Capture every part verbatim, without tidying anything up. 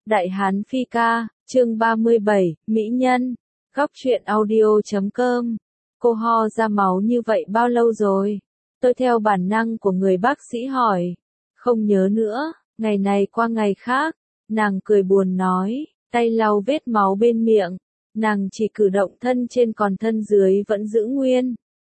Đại Hán Phi Ca, chương ba mươi bảy, Mỹ Nhân, Góc truyện audio chấm com. Cô ho ra máu như vậy bao lâu rồi? Tôi theo bản năng của người bác sĩ hỏi. Không nhớ nữa, ngày này qua ngày khác. Nàng cười buồn nói, tay lau vết máu bên miệng. Nàng chỉ cử động thân trên còn thân dưới vẫn giữ nguyên.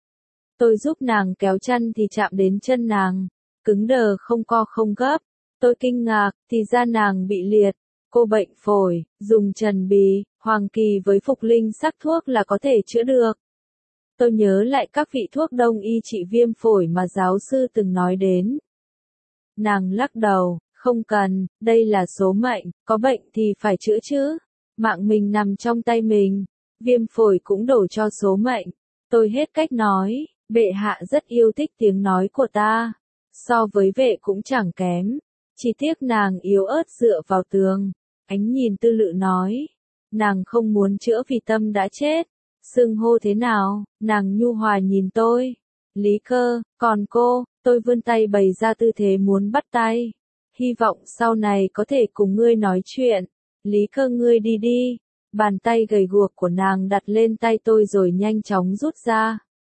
Tôi giúp nàng kéo chăn thì chạm đến chân nàng. Cứng đờ không co không gấp. Tôi kinh ngạc, thì ra nàng bị liệt. Cô bệnh phổi, dùng trần bì, hoàng kỳ với phục linh sắc thuốc là có thể chữa được. Tôi nhớ lại các vị thuốc đông y trị viêm phổi mà giáo sư từng nói đến. Nàng lắc đầu, không cần, đây là số mệnh, có bệnh thì phải chữa chứ. Mạng mình nằm trong tay mình, viêm phổi cũng đổ cho số mệnh. Tôi hết cách nói, bệ hạ rất yêu thích tiếng nói của ta. So với vệ cũng chẳng kém. Chỉ tiếc nàng yếu ớt dựa vào tường. Ánh nhìn tư lự nói. Nàng không muốn chữa vì tâm đã chết. Xưng hô thế nào? Nàng nhu hòa nhìn tôi. Lý Cơ, còn cô, tôi vươn tay bày ra tư thế muốn bắt tay. Hy vọng sau này có thể cùng ngươi nói chuyện. Lý Cơ ngươi đi đi. Bàn tay gầy guộc của nàng đặt lên tay tôi rồi nhanh chóng rút ra.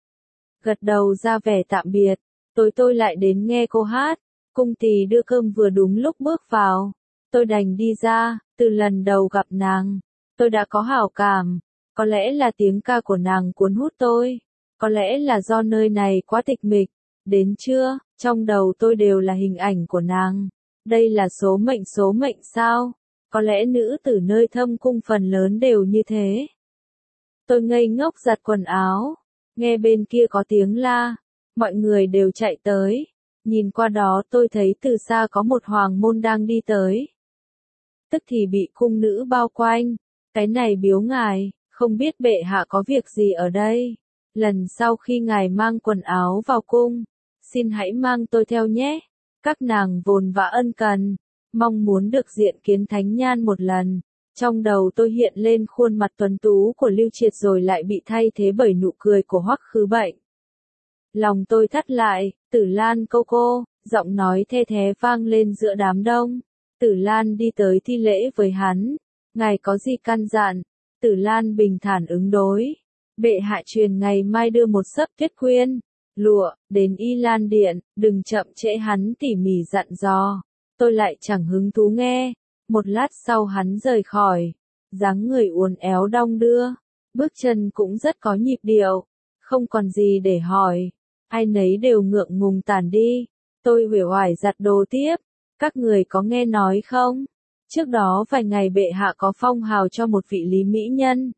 Gật đầu ra vẻ tạm biệt. Tối tôi lại đến nghe cô hát. Cung tỳ đưa cơm vừa đúng lúc bước vào. Tôi đành đi ra, từ lần đầu gặp nàng. Tôi đã có hảo cảm. Có lẽ là tiếng ca của nàng cuốn hút tôi. Có lẽ là do nơi này quá tịch mịch. Đến trưa, trong đầu tôi đều là hình ảnh của nàng. Đây là số mệnh số mệnh sao? Có lẽ nữ tử nơi thâm cung phần lớn đều như thế. Tôi ngây ngốc giặt quần áo. Nghe bên kia có tiếng la. Mọi người đều chạy tới. Nhìn qua đó tôi thấy từ xa có một hoàng môn đang đi tới. Tức thì bị cung nữ bao quanh. Cái này biếu ngài, không biết bệ hạ có việc gì ở đây. Lần sau khi ngài mang quần áo vào cung, xin hãy mang tôi theo nhé. Các nàng vồn vã ân cần, mong muốn được diện kiến thánh nhan một lần. Trong đầu tôi hiện lên khuôn mặt tuấn tú của Lưu Triệt rồi lại bị thay thế bởi nụ cười của Hoắc Khứ Bệnh. Lòng tôi thắt lại, Tử Lan cô cô, giọng nói the thé vang lên giữa đám đông. Tử Lan đi tới thi lễ với hắn. Ngài có gì căn dặn? Tử Lan bình thản ứng đối. Bệ hạ truyền ngày mai đưa một sấp tuyết quyên, lụa, đến Y Lan Điện, đừng chậm trễ hắn tỉ mỉ dặn dò. Tôi lại chẳng hứng thú nghe. Một lát sau hắn rời khỏi. Dáng người uốn éo đong đưa. Bước chân cũng rất có nhịp điệu. Không còn gì để hỏi. Ai nấy đều ngượng ngùng tản đi. Tôi uể oải giặt đồ tiếp. Các người có nghe nói không? Trước đó vài ngày bệ hạ có phong hào cho một vị Lý Mỹ Nhân.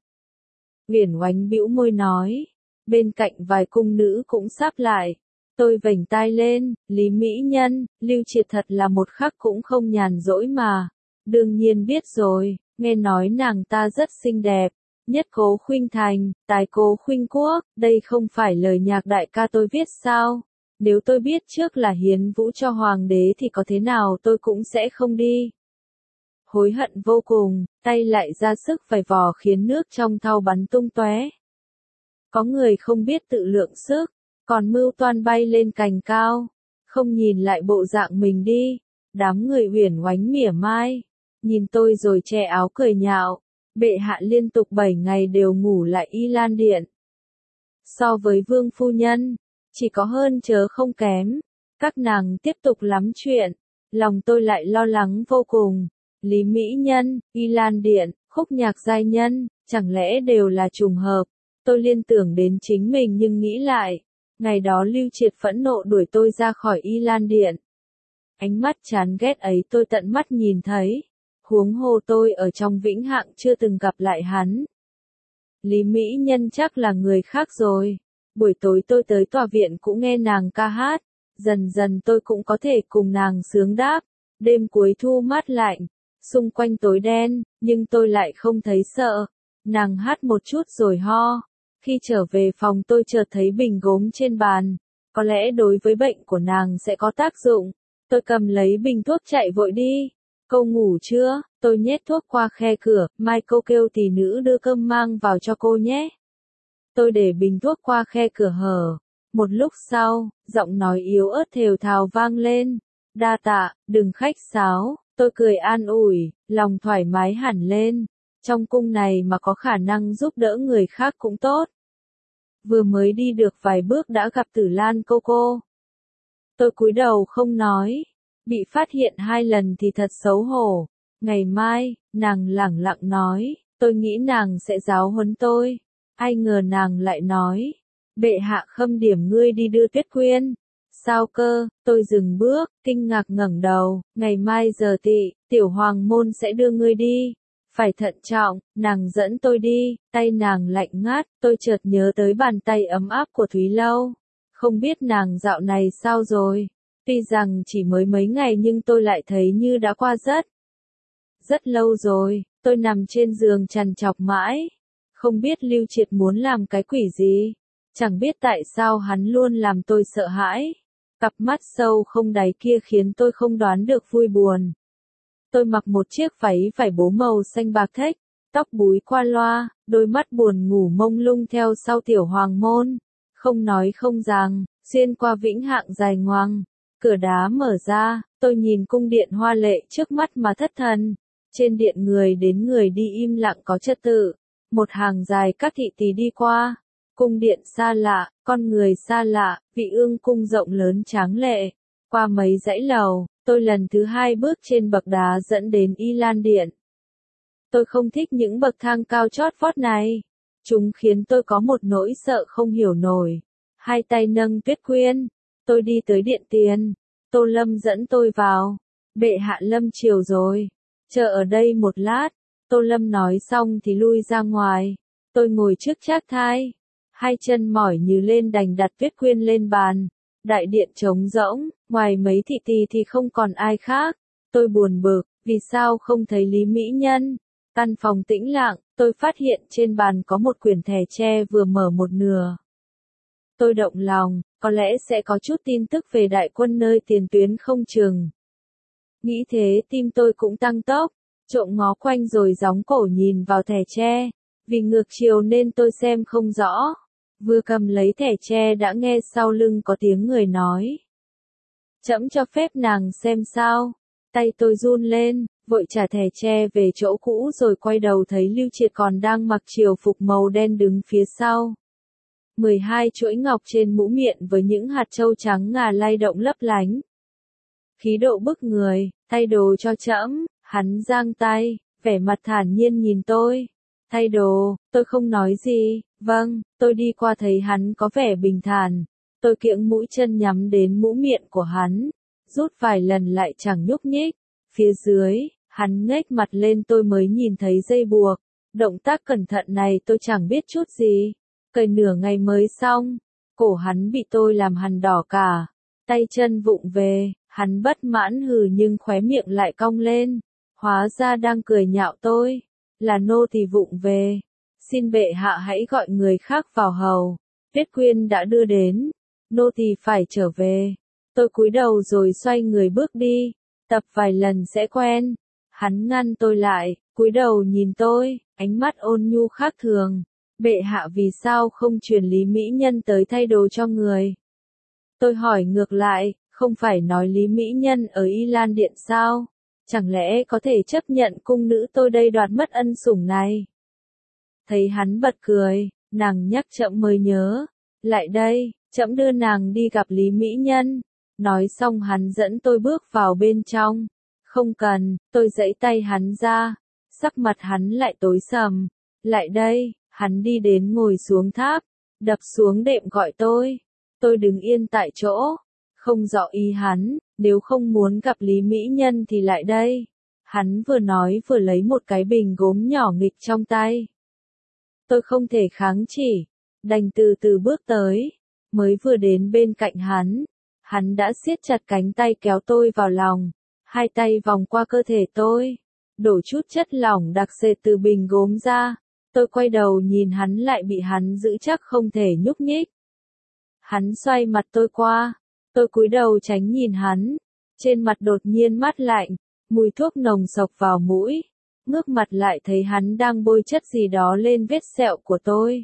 Uyển Oánh bĩu môi nói. Bên cạnh vài cung nữ cũng sáp lại. Tôi vểnh tai lên. Lý Mỹ Nhân, Lưu Triệt thật là một khắc cũng không nhàn rỗi mà. Đương nhiên biết rồi. Nghe nói nàng ta rất xinh đẹp. Nhất cố khuynh thành, tài cố khuynh quốc, đây không phải lời nhạc đại ca tôi viết sao? Nếu tôi biết trước là hiến vũ cho hoàng đế thì có thế nào tôi cũng sẽ không đi. Hối hận vô cùng, tay lại ra sức vài vò khiến nước trong thau bắn tung tóe. Có người không biết tự lượng sức, còn mưu toan bay lên cành cao, không nhìn lại bộ dạng mình đi. Đám người Uyển Oánh mỉa mai, nhìn tôi rồi che áo cười nhạo. Bệ hạ liên tục bảy ngày đều ngủ lại Y Lan Điện. So với vương phu nhân, chỉ có hơn chớ không kém. Các nàng tiếp tục lắm chuyện. Lòng tôi lại lo lắng vô cùng. Lý Mỹ Nhân, Y Lan Điện, khúc nhạc giai nhân, chẳng lẽ đều là trùng hợp. Tôi liên tưởng đến chính mình nhưng nghĩ lại. Ngày đó Lưu Triệt phẫn nộ đuổi tôi ra khỏi Y Lan Điện. Ánh mắt chán ghét ấy tôi tận mắt nhìn thấy. Huống hồ tôi ở trong vĩnh hạng chưa từng gặp lại hắn. Lý Mỹ Nhân chắc là người khác rồi. Buổi tối tôi tới tòa viện cũng nghe nàng ca hát. Dần dần tôi cũng có thể cùng nàng sướng đáp. Đêm cuối thu mát lạnh. Xung quanh tối đen, nhưng tôi lại không thấy sợ. Nàng hát một chút rồi ho. Khi trở về phòng tôi chợt thấy bình gốm trên bàn. Có lẽ đối với bệnh của nàng sẽ có tác dụng. Tôi cầm lấy bình thuốc chạy vội đi. Cô ngủ chưa? Tôi nhét thuốc qua khe cửa, mai cô kêu tỷ nữ đưa cơm mang vào cho cô nhé. Tôi để bình thuốc qua khe cửa hở. Một lúc sau, giọng nói yếu ớt thều thào vang lên. Đa tạ, đừng khách sáo, Tôi cười an ủi, lòng thoải mái hẳn lên. Trong cung này mà có khả năng giúp đỡ người khác cũng tốt. Vừa mới đi được vài bước đã gặp Tử Lan cô cô. Tôi cúi đầu không nói. Bị phát hiện hai lần thì thật xấu hổ. Ngày mai, nàng lẳng lặng nói, tôi nghĩ nàng sẽ giáo huấn tôi. Ai ngờ nàng lại nói, bệ hạ khâm điểm ngươi đi đưa Tuyết Quyên. Sao cơ? Tôi dừng bước, kinh ngạc ngẩng đầu, ngày mai giờ tỵ, tiểu hoàng môn sẽ đưa ngươi đi. Phải thận trọng, nàng dẫn tôi đi, tay nàng lạnh ngắt, tôi chợt nhớ tới bàn tay ấm áp của Thúy Lâu. Không biết nàng dạo này sao rồi? Tuy rằng chỉ mới mấy ngày nhưng tôi lại thấy như đã qua rất, rất lâu rồi. Tôi nằm trên giường trằn trọc mãi. Không biết Lưu Triệt muốn làm cái quỷ gì. Chẳng biết tại sao hắn luôn làm tôi sợ hãi. Cặp mắt sâu không đáy kia khiến tôi không đoán được vui buồn. Tôi mặc một chiếc váy vải bố màu xanh bạc thếch, tóc búi qua loa, đôi mắt buồn ngủ mông lung theo sau tiểu hoàng môn. Không nói không rằng, xuyên qua vĩnh hạng dài ngoằng, cửa đá mở ra, tôi nhìn cung điện hoa lệ trước mắt mà thất thần. Trên điện người đến người đi im lặng có trật tự, một hàng dài các thị tỳ đi qua. Cung điện xa lạ, con người xa lạ, vị ương cung rộng lớn tráng lệ. Qua mấy dãy lầu, tôi lần thứ hai bước trên bậc đá dẫn đến Y Lan Điện. Tôi không thích những bậc thang cao chót vót này. Chúng khiến tôi có một nỗi sợ không hiểu nổi. Hai tay nâng Tuyết Quyên. Tôi đi tới điện tiền. Tô Lâm dẫn tôi vào. Bệ hạ lâm chiều rồi. Chờ ở đây một lát. Tô Lâm nói xong thì lui ra ngoài. Tôi ngồi trước trác thai. Hai chân mỏi như lên đành đặt Tuyết Quyên lên bàn. Đại điện trống rỗng, ngoài mấy thị tỳ thì không còn ai khác. Tôi buồn bực, vì sao không thấy Lý Mỹ Nhân? Căn phòng tĩnh lặng, tôi phát hiện trên bàn có một quyển thẻ tre vừa mở một nửa. Tôi động lòng, có lẽ sẽ có chút tin tức về đại quân nơi tiền tuyến không chừng. Nghĩ thế tim tôi cũng tăng tốc, trộm ngó quanh rồi gióng cổ nhìn vào thẻ tre. Vì ngược chiều nên tôi xem không rõ. Vừa cầm lấy thẻ tre đã nghe sau lưng có tiếng người nói. Trẫm cho phép nàng xem sao. Tay tôi run lên, vội trả thẻ tre về chỗ cũ rồi quay đầu thấy Lưu Triệt còn đang mặc triều phục màu đen đứng phía sau. mười hai chuỗi ngọc trên mũ miệng với những hạt châu trắng ngà lay động lấp lánh. Khí độ bức người, thay đồ cho trẫm, hắn giang tay, vẻ mặt thản nhiên nhìn tôi. Thay đồ, tôi không nói gì, vâng, tôi đi qua thấy hắn có vẻ bình thản. Tôi kiễng mũi chân nhắm đến mũ miệng của hắn, rút vài lần lại chẳng nhúc nhích. Phía dưới, hắn ngếch mặt lên tôi mới nhìn thấy dây buộc. Động tác cẩn thận này tôi chẳng biết chút gì. Cởi nửa ngày mới xong, cổ hắn bị tôi làm hằn đỏ cả. Tay chân vụng về, hắn bất mãn hừ nhưng khóe miệng lại cong lên. Hóa ra đang cười nhạo tôi. Là nô tỳ vụng về. Xin bệ hạ hãy gọi người khác vào hầu. Tuyết Quyên đã đưa đến. Nô tỳ phải trở về. Tôi cúi đầu rồi xoay người bước đi. Tập vài lần sẽ quen. Hắn ngăn tôi lại, cúi đầu nhìn tôi, ánh mắt ôn nhu khác thường. Bệ hạ vì sao không truyền Lý Mỹ Nhân tới thay đồ cho người? Tôi hỏi ngược lại, không phải nói Lý Mỹ Nhân ở Y Lan Điện sao? Chẳng lẽ có thể chấp nhận cung nữ tôi đây đoạt mất ân sủng này? Thấy hắn bật cười, nàng nhắc trẫm mới nhớ. Lại đây, trẫm đưa nàng đi gặp Lý Mỹ Nhân. Nói xong hắn dẫn tôi bước vào bên trong. Không cần, tôi giãy tay hắn ra. Sắc mặt hắn lại tối sầm. Lại đây, hắn đi đến ngồi xuống tháp. Đập xuống đệm gọi tôi. Tôi đứng yên tại chỗ. Không rõ ý hắn, nếu không muốn gặp Lý Mỹ Nhân thì lại đây. Hắn vừa nói vừa lấy một cái bình gốm nhỏ nghịch trong tay. Tôi không thể kháng chỉ, đành từ từ bước tới. Mới vừa đến bên cạnh hắn, hắn đã siết chặt cánh tay kéo tôi vào lòng. Hai tay vòng qua cơ thể tôi, đổ chút chất lỏng đặc sệt từ bình gốm ra. Tôi quay đầu nhìn hắn lại bị hắn giữ chắc không thể nhúc nhích. Hắn xoay mặt tôi qua. Tôi cúi đầu tránh nhìn hắn, trên mặt đột nhiên mát lạnh, mùi thuốc nồng sộc vào mũi, ngước mặt lại thấy hắn đang bôi chất gì đó lên vết sẹo của tôi.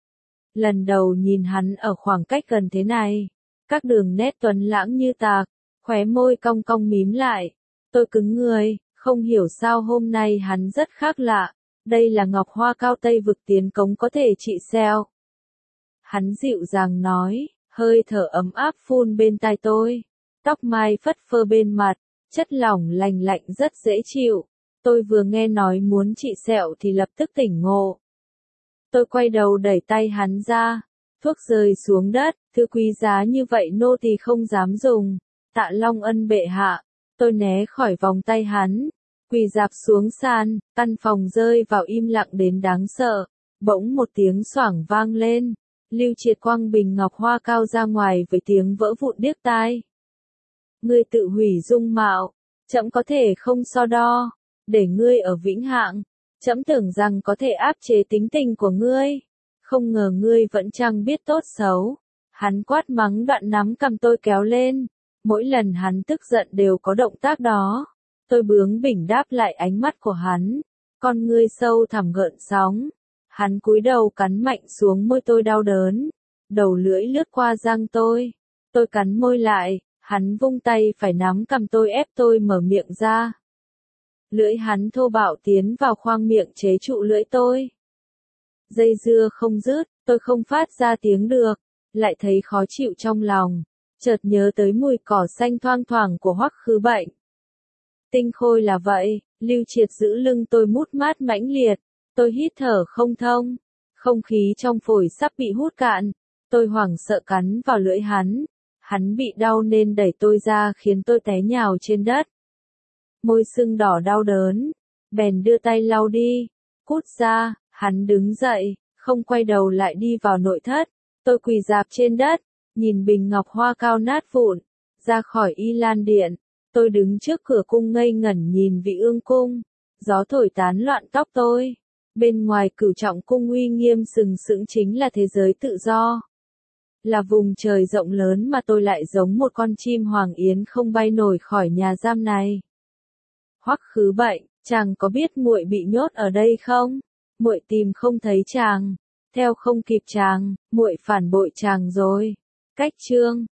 Lần đầu nhìn hắn ở khoảng cách gần thế này, các đường nét tuấn lãng như tạc, khóe môi cong cong mím lại, tôi cứng người, Không hiểu sao hôm nay hắn rất khác lạ, đây là ngọc hoa cao Tây vực tiến cống có thể trị sẹo. Hắn dịu dàng nói, hơi thở ấm áp phun bên tai tôi, tóc mai phất phơ bên mặt, chất lỏng lành lạnh rất dễ chịu. Tôi vừa nghe nói muốn trị sẹo thì lập tức tỉnh ngộ. Tôi quay đầu đẩy tay hắn ra, thuốc rơi xuống đất, thứ quý giá như vậy nô tỳ không dám dùng. Tạ Long Ân bệ hạ, tôi né khỏi vòng tay hắn, quỳ rạp xuống sàn, căn phòng rơi vào im lặng đến đáng sợ. Bỗng một tiếng xoảng vang lên, Lưu Triệt quăng bình ngọc hoa cao ra ngoài với tiếng vỡ vụn điếc tai. Ngươi tự hủy dung mạo, trẫm có thể không so đo, để ngươi ở vĩnh hạng, trẫm tưởng rằng có thể áp chế tính tình của ngươi, không ngờ ngươi vẫn chẳng biết tốt xấu. Hắn quát mắng đoạn nắm cầm tôi kéo lên, mỗi lần hắn tức giận đều có động tác đó. Tôi bướng bỉnh đáp lại ánh mắt của hắn, con ngươi sâu thẳm gợn sóng. Hắn cúi đầu cắn mạnh xuống môi tôi đau đớn, đầu lưỡi lướt qua răng tôi. Tôi cắn môi lại, hắn vung tay phải nắm cầm tôi ép tôi mở miệng ra. Lưỡi hắn thô bạo tiến vào khoang miệng chế trụ lưỡi tôi. Dây dưa không dứt, tôi không phát ra tiếng được, lại thấy khó chịu trong lòng, chợt nhớ tới mùi cỏ xanh thoang thoảng của Hoắc Khứ Bệnh. Tinh Khôi là vậy, Lưu Triệt giữ lưng tôi mút mát mãnh liệt, tôi hít thở không thông, không khí trong phổi sắp bị hút cạn, tôi hoảng sợ cắn vào lưỡi hắn, hắn bị đau nên đẩy tôi ra khiến tôi té nhào trên đất. Môi sưng đỏ đau đớn, bèn đưa tay lau đi, cút ra, hắn đứng dậy, không quay đầu lại đi vào nội thất, tôi quỳ rạp trên đất, nhìn bình ngọc hoa cao nát vụn, ra khỏi Y Lan Điện, tôi đứng trước cửa cung ngây ngẩn nhìn Vị Ương cung, gió thổi tán loạn tóc tôi, bên ngoài Cửu Trọng cung uy nghiêm sừng sững chính là thế giới tự do. Là vùng trời rộng lớn mà tôi lại giống một con chim hoàng yến không bay nổi khỏi nhà giam này. Hoắc Khứ Bệnh, chàng có biết muội bị nhốt ở đây không? Muội tìm không thấy chàng, theo không kịp chàng, muội phản bội chàng rồi. Cách chương